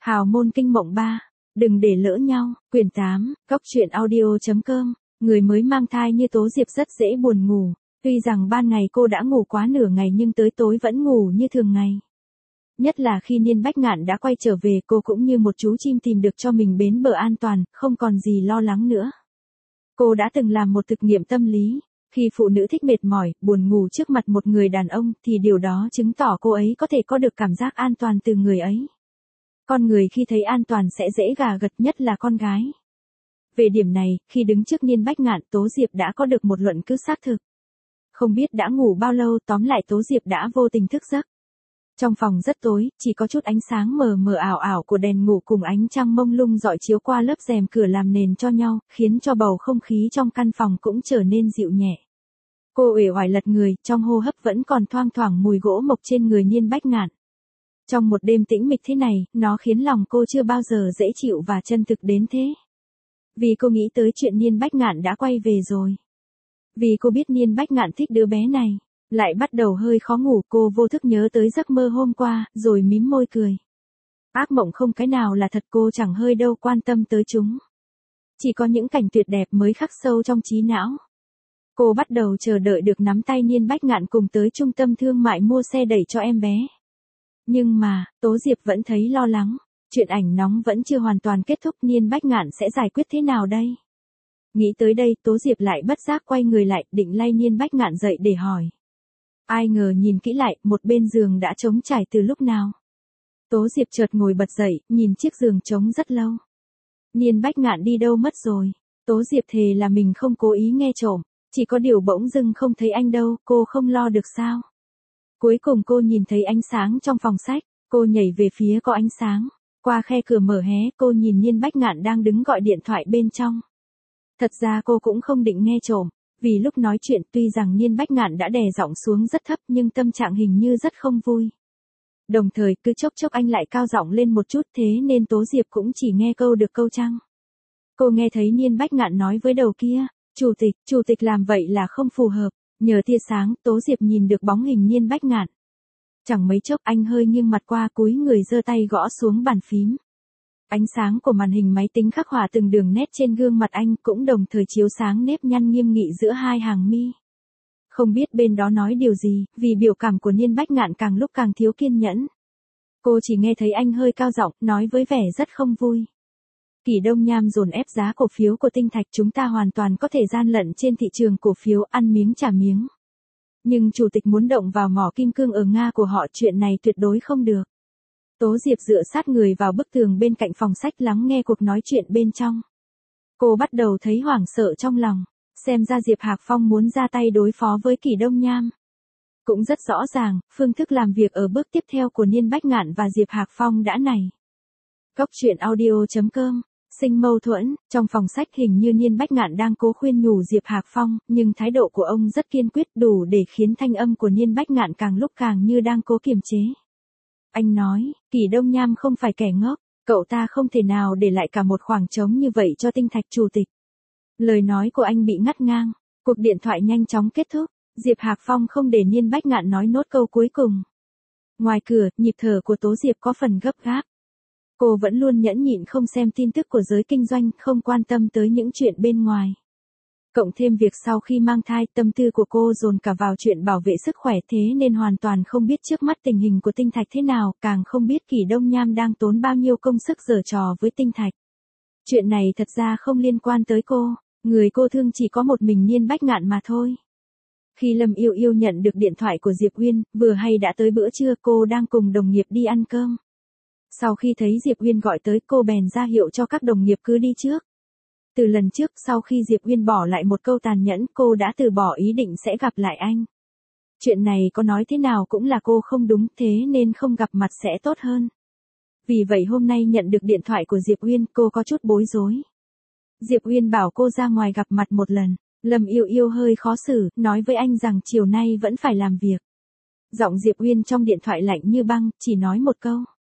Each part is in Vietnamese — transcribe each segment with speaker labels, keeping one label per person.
Speaker 1: Hào môn kinh mộng 3. Đừng để lỡ nhau. Quyển 8. Cóc truyện audio.com. Người mới mang thai như Tố Diệp rất dễ buồn ngủ. Tuy rằng ban ngày cô đã ngủ quá nửa ngày nhưng tới tối vẫn ngủ như thường ngày. Nhất là khi Niên Bách Ngạn đã quay trở về, cô cũng như một chú chim tìm được cho mình bến bờ an toàn, không còn gì lo lắng nữa. Cô đã từng làm một thực nghiệm tâm lý. Khi phụ nữ thích mệt mỏi, buồn ngủ trước mặt một người đàn ông thì điều đó chứng tỏ cô ấy có thể có được cảm giác an toàn từ người ấy. Con người khi thấy an toàn sẽ dễ gà gật, nhất là con gái. Về điểm này, khi đứng trước Niên Bách Ngạn, Tố Diệp đã có được một luận cứ xác thực. Không biết đã ngủ bao lâu, tóm lại Tố Diệp đã vô tình thức giấc. Trong phòng rất tối, chỉ có chút ánh sáng mờ mờ ảo ảo của đèn ngủ cùng ánh trăng mông lung rọi chiếu qua lớp rèm cửa làm nền cho nhau, khiến cho bầu không khí trong căn phòng cũng trở nên dịu nhẹ. Cô uể oải lật người, trong hô hấp vẫn còn thoang thoảng mùi gỗ mộc trên người Niên Bách Ngạn. Trong một đêm tĩnh mịch thế này, nó khiến lòng cô chưa bao giờ dễ chịu và chân thực đến thế. Vì cô nghĩ tới chuyện Niên Bách Ngạn đã quay về rồi. Vì cô biết Niên Bách Ngạn thích đứa bé này. Lại bắt đầu hơi khó ngủ, cô vô thức nhớ tới giấc mơ hôm qua, rồi mím môi cười. Ác mộng không cái nào là thật, cô chẳng hơi đâu quan tâm tới chúng. Chỉ có những cảnh tuyệt đẹp mới khắc sâu trong trí não. Cô bắt đầu chờ đợi được nắm tay Niên Bách Ngạn cùng tới trung tâm thương mại mua xe đẩy cho em bé. Nhưng mà, Tố Diệp vẫn thấy lo lắng. Chuyện ảnh nóng vẫn chưa hoàn toàn kết thúc, Niên Bách Ngạn sẽ giải quyết thế nào đây? Nghĩ tới đây, Tố Diệp lại bất giác quay người lại, định lay Niên Bách Ngạn dậy để hỏi. Ai ngờ nhìn kỹ lại, một bên giường đã trống trải từ lúc nào. Tố Diệp chợt ngồi bật dậy, nhìn chiếc giường trống rất lâu. Niên Bách Ngạn đi đâu mất rồi? Tố Diệp thề là mình không cố ý nghe trộm, chỉ có điều bỗng dưng không thấy anh đâu, cô không lo được sao? Cuối cùng cô nhìn thấy ánh sáng trong phòng sách, cô nhảy về phía có ánh sáng. Qua khe cửa mở hé, cô nhìn Niên Bách Ngạn đang đứng gọi điện thoại bên trong. Thật ra cô cũng không định nghe trộm. Vì lúc nói chuyện tuy rằng Niên Bách Ngạn đã đè giọng xuống rất thấp nhưng tâm trạng hình như rất không vui. Đồng thời cứ chốc chốc anh lại cao giọng lên một chút, thế nên Tố Diệp cũng chỉ nghe câu được câu chăng. Cô nghe thấy Niên Bách Ngạn nói với đầu kia, chủ tịch làm vậy là không phù hợp. Nhờ tia sáng, Tố Diệp nhìn được bóng hình Niên Bách Ngạn. Chẳng mấy chốc anh hơi nghiêng mặt qua, cúi người giơ tay gõ xuống bàn phím. Ánh sáng của màn hình máy tính khắc họa từng đường nét trên gương mặt anh, cũng đồng thời chiếu sáng nếp nhăn nghiêm nghị giữa hai hàng mi. Không biết bên đó nói điều gì, vì biểu cảm của Niên Bách Ngạn càng lúc càng thiếu kiên nhẫn. Cô chỉ nghe thấy anh hơi cao giọng, nói với vẻ rất không vui. Kỷ Đông Nham dồn ép giá cổ phiếu của Tinh Thạch, chúng ta hoàn toàn có thể gian lận trên thị trường cổ phiếu, ăn miếng trả miếng. Nhưng chủ tịch muốn động vào mỏ kim cương ở Nga của họ, chuyện này tuyệt đối không được. Tố Diệp dựa sát người vào bức tường bên cạnh phòng sách lắng nghe cuộc nói chuyện bên trong. Cô bắt đầu thấy hoảng sợ trong lòng, xem ra Diệp Hạc Phong muốn ra tay đối phó với Kỷ Đông Nham. Cũng rất rõ ràng, phương thức làm việc ở bước tiếp theo của Niên Bách Ngạn và Diệp Hạc Phong đã nảy. Cóc truyện audio.com. Sinh mâu thuẫn, trong phòng sách hình như Niên Bách Ngạn đang cố khuyên nhủ Diệp Hạc Phong, nhưng thái độ của ông rất kiên quyết, đủ để khiến thanh âm của Niên Bách Ngạn càng lúc càng như đang cố kiềm chế. Anh nói, Kỷ Đông Nham không phải kẻ ngốc, cậu ta không thể nào để lại cả một khoảng trống như vậy cho Tinh Thạch chủ tịch. Lời nói của anh bị ngắt ngang, cuộc điện thoại nhanh chóng kết thúc, Diệp Hạc Phong không để Niên Bách Ngạn nói nốt câu cuối cùng. Ngoài cửa, nhịp thở của Tố Diệp có phần gấp gáp. Cô vẫn luôn nhẫn nhịn không xem tin tức của giới kinh doanh, không quan tâm tới những chuyện bên ngoài. Cộng thêm việc sau khi mang thai, tâm tư của cô dồn cả vào chuyện bảo vệ sức khỏe, thế nên hoàn toàn không biết trước mắt tình hình của Tinh Thạch thế nào, càng không biết Kỷ Đông Nham đang tốn bao nhiêu công sức giở trò với Tinh Thạch. Chuyện này thật ra không liên quan tới cô, người cô thương chỉ có một mình Niên Bách Ngạn mà thôi. Khi Lâm Yêu Yêu nhận được điện thoại của Diệp Uyên, vừa hay đã tới bữa trưa, cô đang cùng đồng nghiệp đi ăn cơm. Sau khi thấy Diệp Uyên gọi tới, cô bèn ra hiệu cho các đồng nghiệp cứ đi trước. Từ lần trước, sau khi Diệp Uyên bỏ lại một câu tàn nhẫn, cô đã từ bỏ ý định sẽ gặp lại anh. Chuyện này có nói thế nào cũng là cô không đúng, thế nên không gặp mặt sẽ tốt hơn. Vì vậy hôm nay nhận được điện thoại của Diệp Uyên, cô có chút bối rối. Diệp Uyên bảo cô ra ngoài gặp mặt một lần. Lâm Yêu Yêu hơi khó xử, nói với anh rằng chiều nay vẫn phải làm việc. Giọng Diệp Uyên trong điện thoại lạnh như băng, chỉ nói một câu.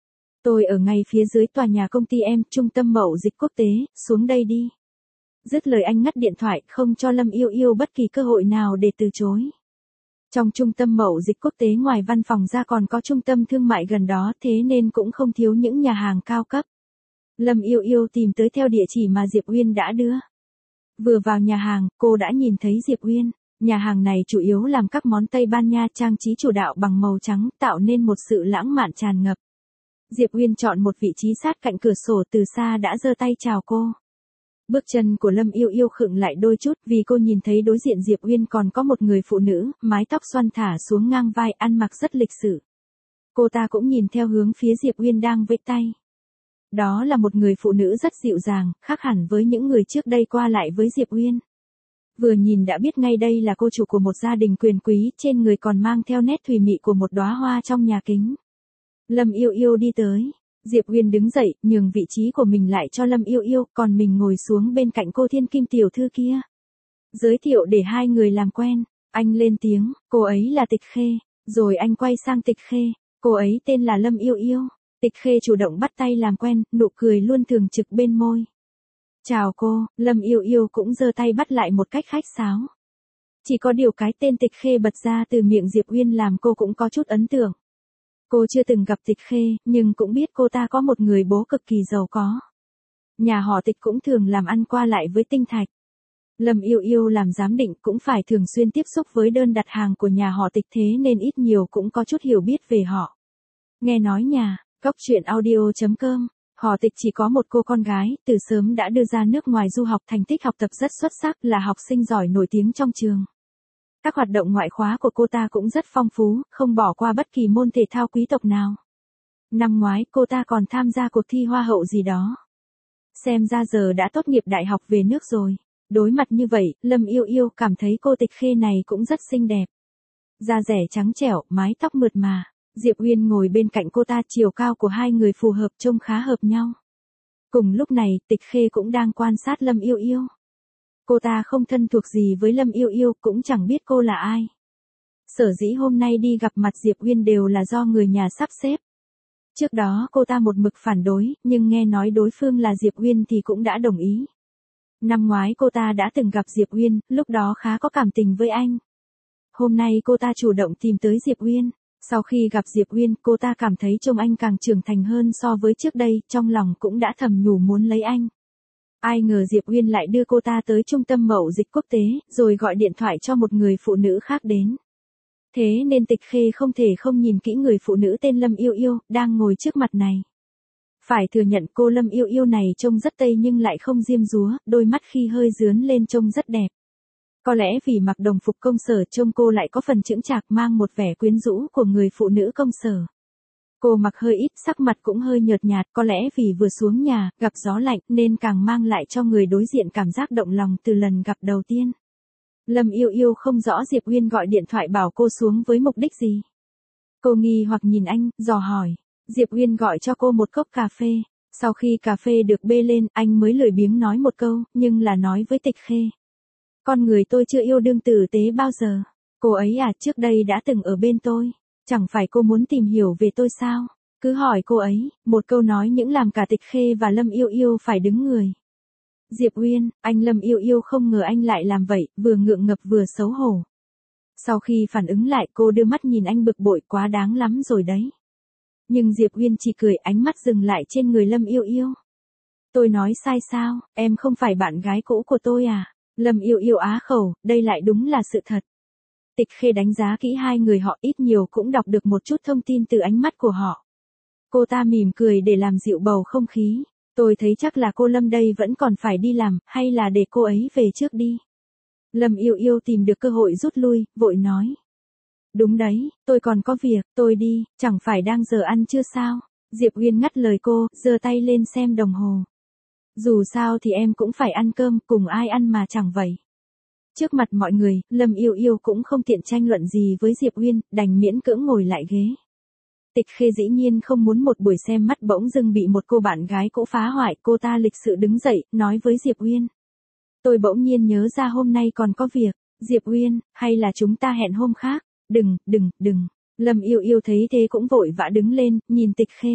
Speaker 1: Tôi ở ngay phía dưới tòa nhà công ty em, trung tâm mậu dịch quốc tế, xuống đây đi. Dứt lời anh ngắt điện thoại, không cho Lâm Yêu Yêu bất kỳ cơ hội nào để từ chối. Trong trung tâm mậu dịch quốc tế ngoài văn phòng ra còn có trung tâm thương mại gần đó, thế nên cũng không thiếu những nhà hàng cao cấp. Lâm Yêu Yêu tìm tới theo địa chỉ mà Diệp Uyên đã đưa. Vừa vào nhà hàng, cô đã nhìn thấy Diệp Uyên. Nhà hàng này chủ yếu làm các món Tây Ban Nha, trang trí chủ đạo bằng màu trắng, tạo nên một sự lãng mạn tràn ngập. Diệp Uyên chọn một vị trí sát cạnh cửa sổ, từ xa đã giơ tay chào cô. Bước chân của Lâm Yêu Yêu khựng lại đôi chút vì cô nhìn thấy đối diện Diệp Uyên còn có một người phụ nữ, mái tóc xoăn thả xuống ngang vai, ăn mặc rất lịch sự. Cô ta cũng nhìn theo hướng phía Diệp Uyên đang vẫy tay. Đó là một người phụ nữ rất dịu dàng, khác hẳn với những người trước đây qua lại với Diệp Uyên. Vừa nhìn đã biết ngay đây là cô chủ của một gia đình quyền quý, trên người còn mang theo nét thùy mị của một đóa hoa trong nhà kính. Lâm Yêu Yêu đi tới. Diệp Uyên đứng dậy, nhường vị trí của mình lại cho Lâm Yêu Yêu, còn mình ngồi xuống bên cạnh cô thiên kim tiểu thư kia. Giới thiệu để hai người làm quen. Anh lên tiếng, cô ấy là Tịch Khê. Rồi anh quay sang Tịch Khê, cô ấy tên là Lâm Yêu Yêu. Tịch Khê chủ động bắt tay làm quen, nụ cười luôn thường trực bên môi. Chào cô, Lâm Yêu Yêu cũng giơ tay bắt lại một cách khách sáo. Chỉ có điều cái tên Tịch Khê bật ra từ miệng Diệp Uyên làm cô cũng có chút ấn tượng. Cô chưa từng gặp Tịch Khê, nhưng cũng biết cô ta có một người bố cực kỳ giàu có. Nhà họ Tịch cũng thường làm ăn qua lại với tinh thạch. Lâm Yêu Yêu làm giám định cũng phải thường xuyên tiếp xúc với đơn đặt hàng của nhà họ Tịch, thế nên ít nhiều cũng có chút hiểu biết về họ. Nghe nói nhà, Cốc.audio.com, họ Tịch chỉ có một cô con gái, từ sớm đã đưa ra nước ngoài du học, thành tích học tập rất xuất sắc, là học sinh giỏi nổi tiếng trong trường. Các hoạt động ngoại khóa của cô ta cũng rất phong phú, không bỏ qua bất kỳ môn thể thao quý tộc nào. Năm ngoái cô ta còn tham gia cuộc thi hoa hậu gì đó. Xem ra giờ đã tốt nghiệp đại học về nước rồi. Đối mặt như vậy, Lâm Yêu Yêu cảm thấy cô Tịch Khê này cũng rất xinh đẹp. Da dẻ trắng trẻo, mái tóc mượt mà. Diệp Uyên ngồi bên cạnh cô ta, chiều cao của hai người phù hợp, trông khá hợp nhau. Cùng lúc này, Tịch Khê cũng đang quan sát Lâm Yêu Yêu. Cô ta không thân thuộc gì với Lâm Yêu Yêu, cũng chẳng biết cô là ai. Sở dĩ hôm nay đi gặp mặt Diệp Uyên đều là do người nhà sắp xếp. Trước đó cô ta một mực phản đối, nhưng nghe nói đối phương là Diệp Uyên thì cũng đã đồng ý. Năm ngoái cô ta đã từng gặp Diệp Uyên, lúc đó khá có cảm tình với anh. Hôm nay cô ta chủ động tìm tới Diệp Uyên. Sau khi gặp Diệp Uyên, cô ta cảm thấy trông anh càng trưởng thành hơn so với trước đây, trong lòng cũng đã thầm nhủ muốn lấy anh. Ai ngờ Diệp Uyên lại đưa cô ta tới trung tâm mậu dịch quốc tế, rồi gọi điện thoại cho một người phụ nữ khác đến. Thế nên Tịch Khê không thể không nhìn kỹ người phụ nữ tên Lâm Yêu Yêu, đang ngồi trước mặt này. Phải thừa nhận cô Lâm Yêu Yêu này trông rất Tây nhưng lại không diêm dúa, đôi mắt khi hơi dướn lên trông rất đẹp. Có lẽ vì mặc đồng phục công sở trông cô lại có phần chững chạc, mang một vẻ quyến rũ của người phụ nữ công sở. Cô mặc hơi ít, sắc mặt cũng hơi nhợt nhạt, có lẽ vì vừa xuống nhà, gặp gió lạnh nên càng mang lại cho người đối diện cảm giác động lòng từ lần gặp đầu tiên. Lâm Yêu Yêu không rõ Diệp Uyên gọi điện thoại bảo cô xuống với mục đích gì. Cô nghi hoặc nhìn anh, dò hỏi. Diệp Uyên gọi cho cô một cốc cà phê. Sau khi cà phê được bê lên, anh mới lười biếng nói một câu, nhưng là nói với Tịch Khê. Con người tôi chưa yêu đương tử tế bao giờ. Cô ấy trước đây đã từng ở bên tôi. Chẳng phải cô muốn tìm hiểu về tôi sao? Cứ hỏi cô ấy, một câu nói những làm cả Tịch Khê và Lâm Yêu Yêu phải đứng người. Diệp Uyên, anh Lâm Yêu Yêu không ngờ anh lại làm vậy, vừa ngượng ngập vừa xấu hổ. Sau khi phản ứng lại, cô đưa mắt nhìn anh bực bội, quá đáng lắm rồi đấy. Nhưng Diệp Uyên chỉ cười, ánh mắt dừng lại trên người Lâm Yêu Yêu. Tôi nói sai sao, em không phải bạn gái cũ của tôi à? Lâm Yêu Yêu á khẩu, đây lại đúng là sự thật. Tịch Khê đánh giá kỹ hai người họ, ít nhiều cũng đọc được một chút thông tin từ ánh mắt của họ. Cô ta mỉm cười để làm dịu bầu không khí. Tôi thấy chắc là cô Lâm đây vẫn còn phải đi làm, hay là để cô ấy về trước đi. Lâm Yêu Yêu tìm được cơ hội rút lui, vội nói. Đúng đấy, tôi còn có việc, tôi đi, chẳng phải đang giờ ăn chưa sao? Diệp Uyên ngắt lời cô, giơ tay lên xem đồng hồ. Dù sao thì em cũng phải ăn cơm, cùng ai ăn mà chẳng vậy. Trước mặt mọi người, Lâm Yêu Yêu cũng không tiện tranh luận gì với Diệp Uyên, đành miễn cưỡng ngồi lại ghế. Tịch Khê dĩ nhiên không muốn một buổi xem mắt bỗng dưng bị một cô bạn gái cũ phá hoại, cô ta lịch sự đứng dậy, nói với Diệp Uyên. Tôi bỗng nhiên nhớ ra hôm nay còn có việc. Diệp Uyên, hay là chúng ta hẹn hôm khác? Đừng. Lâm Yêu Yêu thấy thế cũng vội vã đứng lên, nhìn Tịch Khê.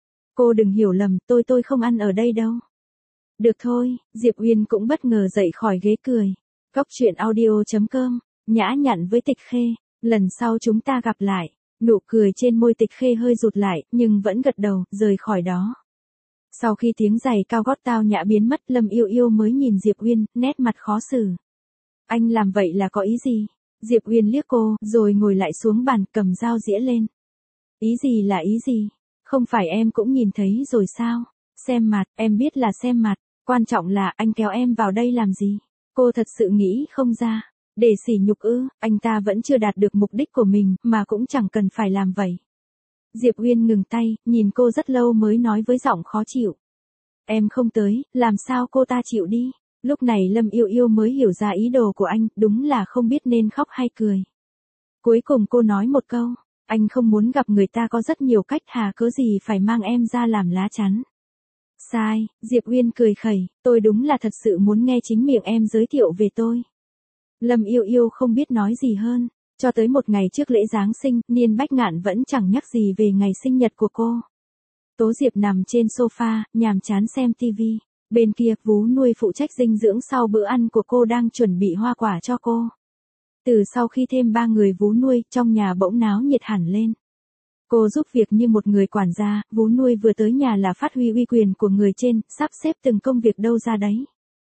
Speaker 1: Cô đừng hiểu lầm, tôi không ăn ở đây đâu. Được thôi, Diệp Uyên cũng bất ngờ dậy khỏi ghế cười. Cốc.audio.com, nhã nhặn với Tịch Khê. Lần sau chúng ta gặp lại. Nụ cười trên môi Tịch Khê hơi rụt lại, nhưng vẫn gật đầu, rời khỏi đó. Sau khi tiếng giày cao gót tao nhã biến mất, Lâm Yêu Yêu mới nhìn Diệp Uyên, nét mặt khó xử. Anh làm vậy là có ý gì? Diệp Uyên liếc cô, rồi ngồi lại xuống bàn, cầm dao giĩa lên. Ý gì là ý gì? Không phải em cũng nhìn thấy rồi sao? Xem mặt, em biết là xem mặt. Quan trọng là anh kéo em vào đây làm gì? Cô thật sự nghĩ không ra. Để sỉ nhục ư? Anh ta vẫn chưa đạt được mục đích của mình, mà cũng chẳng cần phải làm vậy. Diệp Uyên ngừng tay, nhìn cô rất lâu mới nói với giọng khó chịu. Em không tới, làm sao cô ta chịu đi? Lúc này Lâm Yêu Yêu mới hiểu ra ý đồ của anh, đúng là không biết nên khóc hay cười. Cuối cùng cô nói một câu, anh không muốn gặp người ta có rất nhiều cách, hà cớ gì phải mang em ra làm lá chắn. Sai, Diệp Uyên cười khẩy, tôi đúng là thật sự muốn nghe chính miệng em giới thiệu về tôi. Lâm Yêu Yêu không biết nói gì hơn, cho tới một ngày trước lễ Giáng sinh, Niên Bách Ngạn vẫn chẳng nhắc gì về ngày sinh nhật của cô. Tố Diệp nằm trên sofa, nhàm chán xem tivi. Bên kia, vú nuôi phụ trách dinh dưỡng sau bữa ăn của cô đang chuẩn bị hoa quả cho cô. Từ sau khi thêm 3 người vú nuôi, trong nhà bỗng náo nhiệt hẳn lên. Cô giúp việc như một người quản gia, vú nuôi vừa tới nhà là phát huy uy quyền của người trên, sắp xếp từng công việc đâu ra đấy.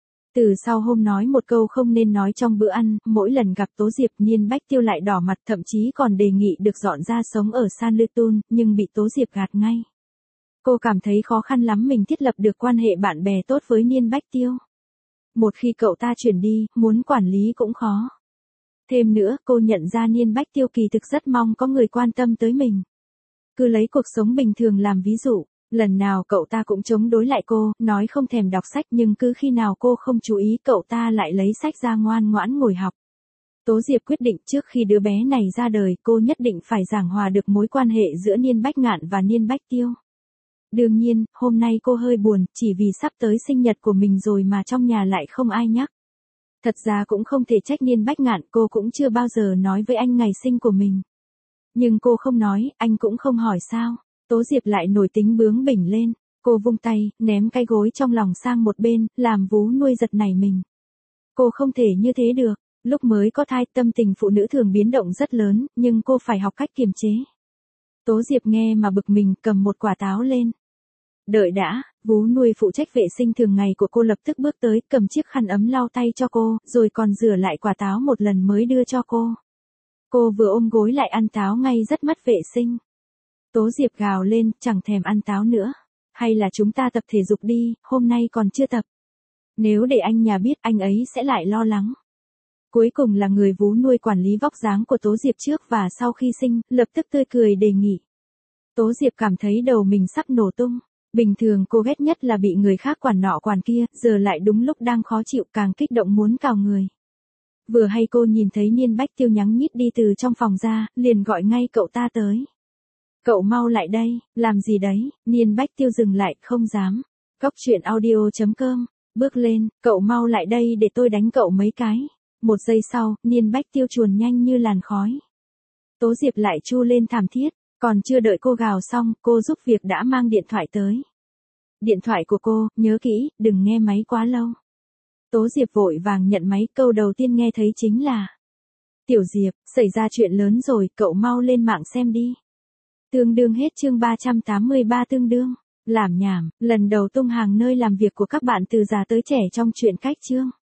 Speaker 1: Từ sau hôm nói một câu không nên nói trong bữa ăn, mỗi lần gặp Tố Diệp, Niên Bách Tiêu lại đỏ mặt, thậm chí còn đề nghị được dọn ra sống ở San Lutun, nhưng bị Tố Diệp gạt ngay. Cô cảm thấy khó khăn lắm mình thiết lập được quan hệ bạn bè tốt với Niên Bách Tiêu. Một khi cậu ta chuyển đi, muốn quản lý cũng khó. Thêm nữa, cô nhận ra Niên Bách Tiêu kỳ thực rất mong có người quan tâm tới mình. Cứ lấy cuộc sống bình thường làm ví dụ, lần nào cậu ta cũng chống đối lại cô, nói không thèm đọc sách, nhưng cứ khi nào cô không chú ý cậu ta lại lấy sách ra ngoan ngoãn ngồi học. Tố Diệp quyết định trước khi đứa bé này ra đời, cô nhất định phải giảng hòa được mối quan hệ giữa Niên Bách Ngạn và Niên Bách Tiêu. Đương nhiên, hôm nay cô hơi buồn, chỉ vì sắp tới sinh nhật của mình rồi mà trong nhà lại không ai nhắc. Thật ra cũng không thể trách Niên Bách Ngạn, cô cũng chưa bao giờ nói với anh ngày sinh của mình. Nhưng cô không nói, anh cũng không hỏi sao. Tố Diệp lại nổi tính bướng bỉnh lên. Cô vung tay, ném cái gối trong lòng sang một bên, làm vú nuôi giật nảy mình. Cô không thể như thế được. Lúc mới có thai, tâm tình phụ nữ thường biến động rất lớn, nhưng cô phải học cách kiềm chế. Tố Diệp nghe mà bực mình, cầm một quả táo lên. Đợi đã, vú nuôi phụ trách vệ sinh thường ngày của cô lập tức bước tới, cầm chiếc khăn ấm lau tay cho cô, rồi còn rửa lại quả táo một lần mới đưa cho cô. Cô vừa ôm gối lại ăn táo ngay, rất mất vệ sinh. Tố Diệp gào lên, chẳng thèm ăn táo nữa. Hay là chúng ta tập thể dục đi, hôm nay còn chưa tập. Nếu để anh nhà biết, anh ấy sẽ lại lo lắng. Cuối cùng là người vú nuôi quản lý vóc dáng của Tố Diệp trước và sau khi sinh, lập tức tươi cười đề nghị. Tố Diệp cảm thấy đầu mình sắp nổ tung. Bình thường cô ghét nhất là bị người khác quản nọ quản kia, giờ lại đúng lúc đang khó chịu, càng kích động muốn cào người. Vừa hay cô nhìn thấy Niên Bách Tiêu nhắng nhít đi từ trong phòng ra, liền gọi ngay cậu ta tới. Cậu mau lại đây, làm gì đấy? Niên Bách Tiêu dừng lại, không dám. Cóc truyện audio.com, bước lên, cậu mau lại đây để tôi đánh cậu mấy cái. Một giây sau, Niên Bách Tiêu chuồn nhanh như làn khói. Tố Diệp lại chu lên thảm thiết, còn chưa đợi cô gào xong, cô giúp việc đã mang điện thoại tới. Điện thoại của cô, nhớ kỹ, đừng nghe máy quá lâu. Tố Diệp vội vàng nhận máy, câu đầu tiên nghe thấy chính là: Tiểu Diệp, xảy ra chuyện lớn rồi, cậu mau lên mạng xem đi. Tương đương hết chương 383 tương đương. Làm nhảm, lần đầu tung hàng nơi làm việc của các bạn từ già tới trẻ trong truyện cách chương.